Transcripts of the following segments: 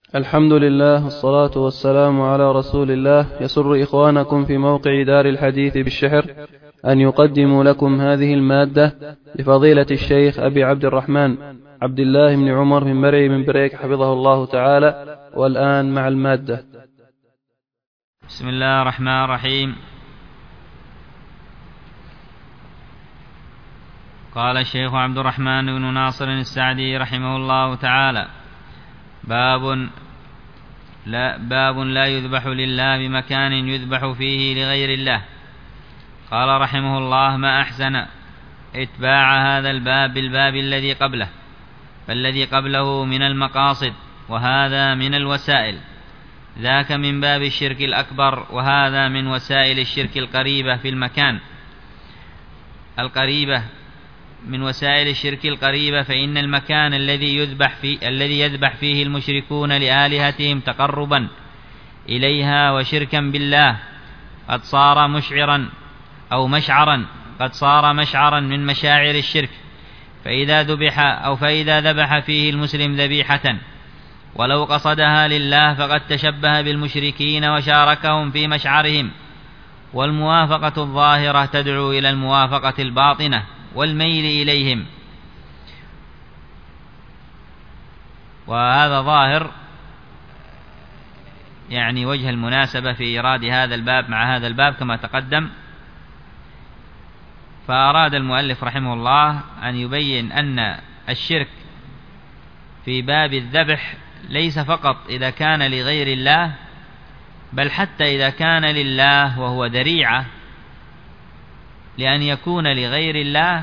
الحمد لله والصلاة والسلام على رسول الله. يسر إخوانكم في موقع دار الحديث بالشحر أن يقدموا لكم هذه المادة لفضيلة الشيخ أبي عبد الرحمن عبد الله بن عمر بن مرعي بن بريك حفظه الله تعالى. والآن مع المادة. بسم الله الرحمن الرحيم. قال الشيخ عبد الرحمن بن ناصر السعدي رحمه الله تعالى: باب لا يذبح لله بمكان يذبح فيه لغير الله. قال رحمه الله: ما أحسن اتباع هذا الباب بالباب الذي قبله، فالذي قبله من المقاصد وهذا من الوسائل، ذاك من باب الشرك الأكبر وهذا من وسائل الشرك القريبة في المكان القريبة من وسائل الشرك القريبة. فإن المكان الذي يذبح فيه المشركون لآلهتهم تقربا إليها وشركا بالله قد صار مشعرا من مشاعر الشرك. فإذا ذبح فيه المسلم ذبيحة ولو قصدها لله فقد تشبه بالمشركين وشاركهم في مشعرهم. والموافقة الظاهرة تدعو إلى الموافقة الباطنة والميل إليهم. وهذا ظاهر يعني وجه المناسبة في إيراد هذا الباب مع هذا الباب كما تقدم. فأراد المؤلف رحمه الله أن يبين أن الشرك في باب الذبح ليس فقط إذا كان لغير الله، بل حتى إذا كان لله وهو ذريعة لأن يكون لغير الله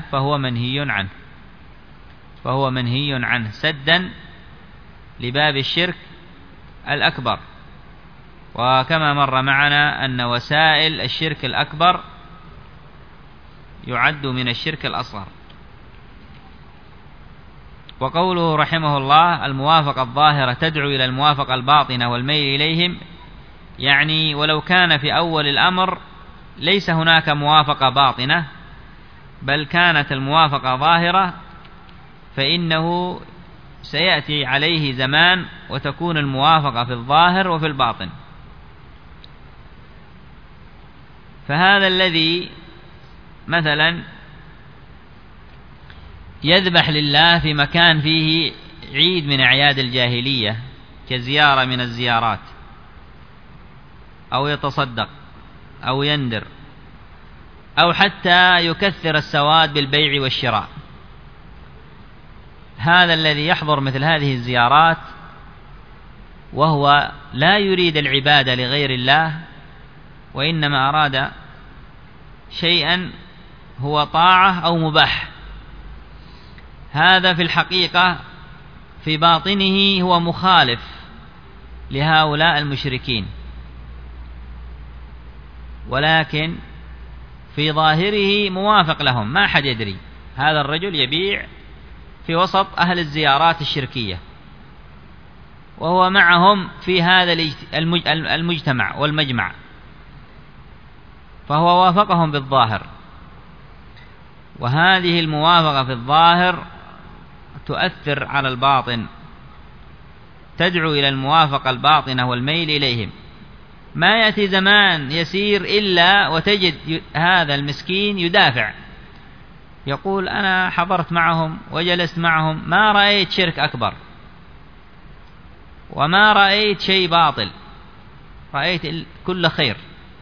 فهو منهي عنه سدا لباب الشرك الأكبر. وكما مر معنا أن وسائل الشرك الأكبر يعد من الشرك الأصغر. وقوله رحمه الله: الموافقة الظاهرة تدعو إلى الموافقة الباطنة والميل إليهم، يعني ولو كان في أول الأمر ليس هناك موافقة باطنة بل كانت الموافقة ظاهرة، فإنه سيأتي عليه زمان وتكون الموافقة في الظاهر وفي الباطن. فهذا الذي مثلا يذبح لله في مكان فيه عيد من أعياد الجاهلية كزيارة من الزيارات، أو يتصدق أو يندر، أو حتى يكثر السواد بالبيع والشراء، هذا الذي يحضر مثل هذه الزيارات وهو لا يريد العبادة لغير الله وإنما أراد شيئا هو طاعة أو مباح، هذا في الحقيقة في باطنه هو مخالف لهؤلاء المشركين، ولكن في ظاهره موافق لهم. ما حد يدري هذا الرجل يبيع في وسط أهل الزيارات الشركية وهو معهم في هذا المجتمع والمجمع، فهو وافقهم بالظاهر. وهذه الموافقة في الظاهر تؤثر على الباطن، تدعو إلى الموافقة الباطنة والميل إليهم. ما يأتي زمان يسير إلا وتجد هذا المسكين يدافع، يقول: أنا حضرت معهم وجلست معهم ما رأيت شرك أكبر وما رأيت شيء باطل، رأيت كل خير.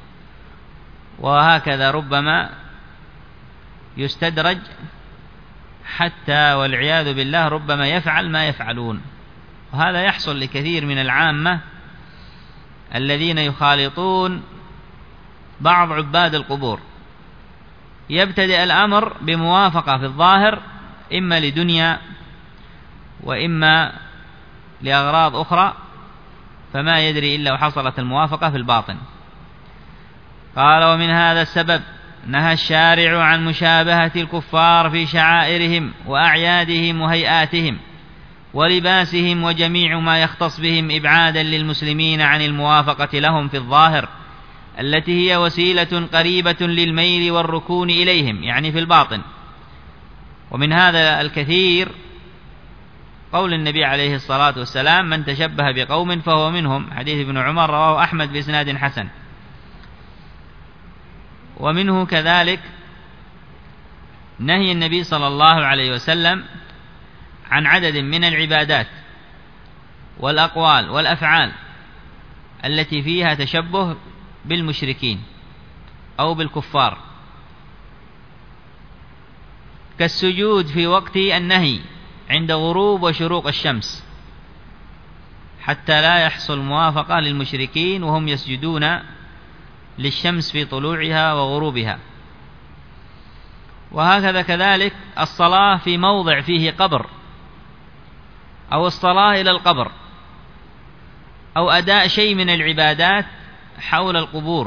وهكذا ربما يستدرج حتى والعياذ بالله ربما يفعل ما يفعلون. وهذا يحصل لكثير من العامة الذين يخالطون بعض عباد القبور. يبتدئ الأمر بموافقة في الظاهر إما لدنيا وإما لأغراض أخرى، فما يدري إلا وحصلت الموافقة في الباطن. قال: ومن هذا السبب نهى الشارع عن مشابهة الكفار في شعائرهم وأعيادهم وهيئاتهم ولباسهم وجميع ما يختص بهم، إبعادا للمسلمين عن الموافقة لهم في الظاهر التي هي وسيلة قريبة للميل والركون إليهم، يعني في الباطن. ومن هذا الكثير قول النبي عليه الصلاة والسلام: من تشبه بقوم فهو منهم، حديث ابن عمر رواه أحمد بإسناد حسن. ومنه كذلك نهي النبي صلى الله عليه وسلم عن عدد من العبادات والأقوال والأفعال التي فيها تشبه بالمشركين أو بالكفار، كالسجود في وقت النهي عند غروب وشروق الشمس، حتى لا يحصل موافقة للمشركين وهم يسجدون للشمس في طلوعها وغروبها. وهكذا كذلك الصلاة في موضع فيه قبر، أو الصلاة إلى القبر، أو أداء شيء من العبادات حول القبور،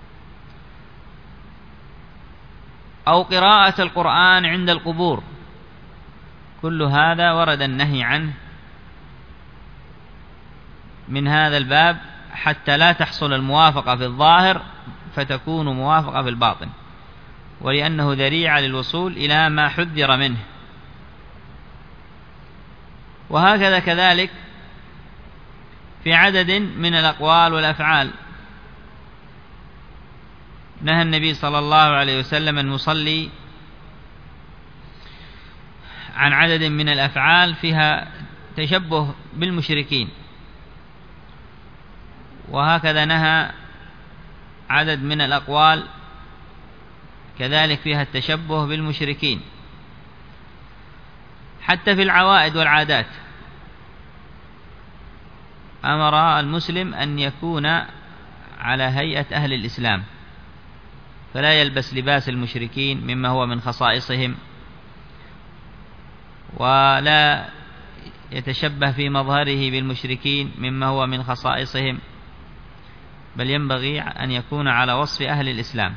أو قراءة القرآن عند القبور، كل هذا ورد النهي عنه من هذا الباب، حتى لا تحصل الموافقة في الظاهر فتكون موافقة في الباطن، ولأنه ذريعة للوصول إلى ما حذر منه. وهكذا كذلك في عدد من الأقوال والأفعال نهى النبي صلى الله عليه وسلم المصلي عن عدد من الأفعال فيها تشبه بالمشركين، وهكذا نهى عدد من الأقوال كذلك فيها التشبه بالمشركين. حتى في العوائد والعادات أمر المسلم أن يكون على هيئة أهل الإسلام، فلا يلبس لباس المشركين مما هو من خصائصهم، ولا يتشبه في مظهره بالمشركين مما هو من خصائصهم، بل ينبغي أن يكون على وصف أهل الإسلام.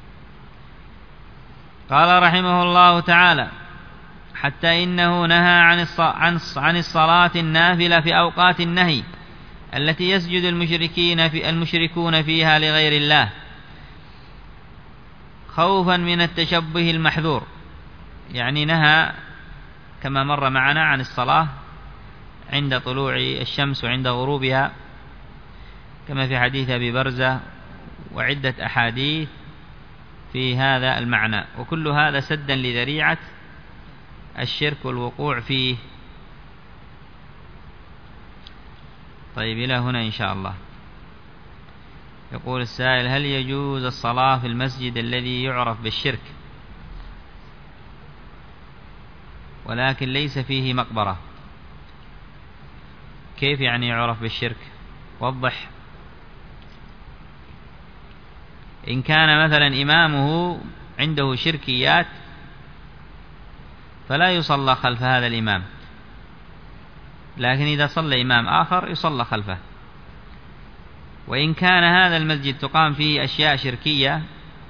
قال رحمه الله تعالى: حتى إنه نهى عن الصلاة النافلة في أوقات النهي التي يسجد المشركون فيها لغير الله، خوفا من التشبه المحذور. يعني نهى كما مر معنا عن الصلاة عند طلوع الشمس وعند غروبها، كما في حديث أبي برزة وعدة أحاديث في هذا المعنى، وكل هذا سدا لذريعة الشرك والوقوع فيه. طيب، إلى هنا إن شاء الله. يقول السائل: هل يجوز الصلاة في المسجد الذي يعرف بالشرك ولكن ليس فيه مقبرة؟ كيف يعني يعرف بالشرك؟ وضح. إن كان مثلا إمامه عنده شركيات فلا يصلى خلف هذا الإمام، لكن إذا صلى إمام آخر يصلى خلفه. وإن كان هذا المسجد تقام فيه أشياء شركية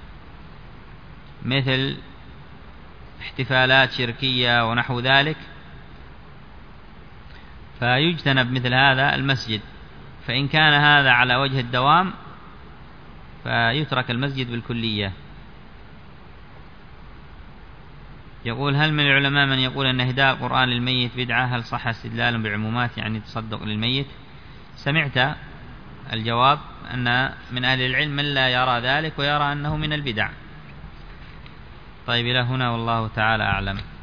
مثل احتفالات شركية ونحو ذلك، فيجتنب مثل هذا المسجد. فإن كان هذا على وجه الدوام فيترك المسجد بالكلية. يقول: هل من العلماء من يقول أن إهداء القرآن للميت بدعة؟ هل صح استدلال بعمومات يعني تصدق للميت؟ سمعت الجواب أن من أهل العلم من لا يرى ذلك ويرى أنه من البدع. طيب، إلى هنا والله تعالى أعلم.